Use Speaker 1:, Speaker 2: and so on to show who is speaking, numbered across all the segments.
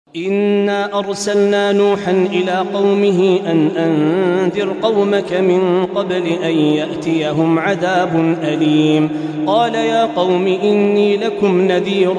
Speaker 1: إنا أرسلنا نوحا إلى قومه أن أنذر قومك من قبل أن يأتيهم عذاب أليم. قال يا قوم إني لكم نذير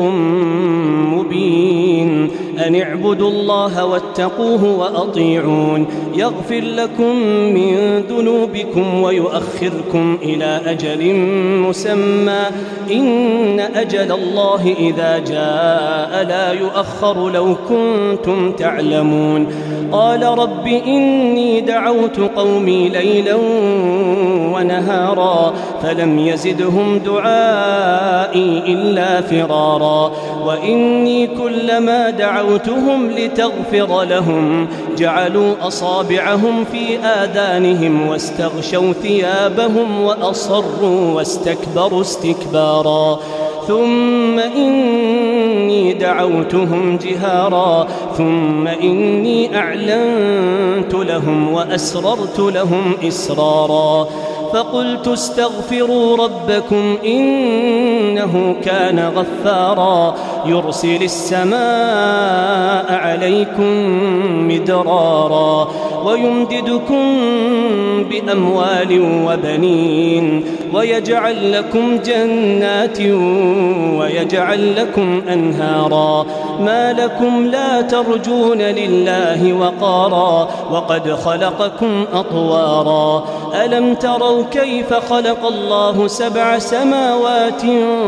Speaker 1: مبين أن اعبدوا الله واتقوه وأطيعون يغفر لكم من ذنوبكم ويؤخركم إلى أجل مسمى إن أجل الله إذا جاء لا يؤخر لو كنتم تعلمون. قال رب إني دعوت قومي ليلا ونهارا فلم يزدهم دعائي إلا فرارا وإني كلما دعوتهم لتغفر لهم جعلوا أصابعهم في آذانهم واستغشوا ثيابهم وأصروا واستكبروا استكبارا ثم إني دعوتهم جهارا ثم إني أعلنت لهم وأسررت لهم إسرارا فقلت استغفروا ربكم إنه كان غفارا يرسل السماء عليكم مدرارا ويمددكم بأموال وبنين ويجعل لكم جنات ويجعل لكم أنهارا ما لكم لا ترجون لله وقارا وقد خلقكم أطوارا ألم تروا كيف خلق الله 7 سماوات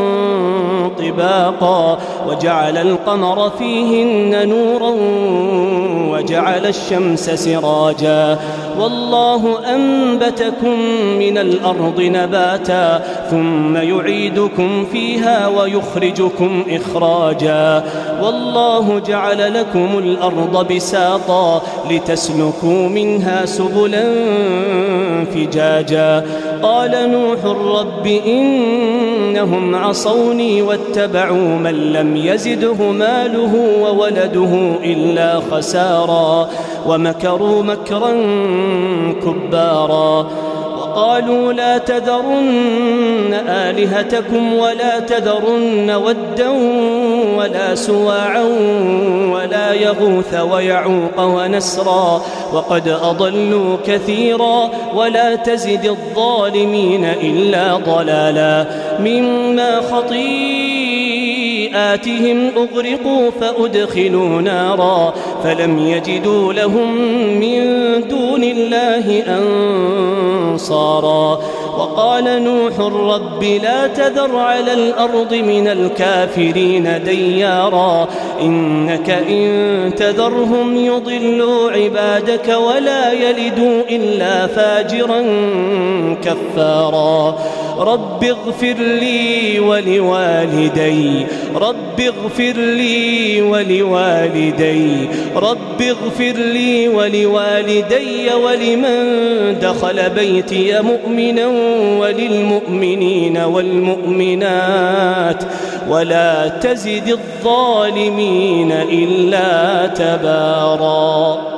Speaker 1: طباقا وجعل القمر فيهن نورا وجعل الشمس سراجا والله أنبتكم من الأرض نباتا ثم يعيدكم فيها ويخرجكم إخراجا والله جعل لكم الأرض بساطا لتسلكوا منها سبلا فجاجا قال نوح رب إنهم عصوني واتبعوا من لم يزده ماله وولده إلا خسارا ومكروا مكرا كبارا وقالوا لا تذرن آلهتكم ولا تذرن ودا ولا سواعا ولا يغوث ويعوق ونسرا وقد أضلوا كثيرا ولا تزد الظالمين إلا ضلالا مما خطيئاتهم أغرقوا فأدخلوا نارا فلم يجدوا لهم من دون الله أنصارا وقال نوح رب لا تذر على الأرض من الكافرين ديارا إنك إن تذرهم يضلوا عبادك ولا يلدوا إلا فاجرا كفارا رب اغفر لي ولوالدي رب اغفر لي ولوالدي رب اغفر لي ولوالدي ولمن دخل بيتي مؤمنا وللمؤمنين والمؤمنات ولا تزد الظالمين إلا تبارا.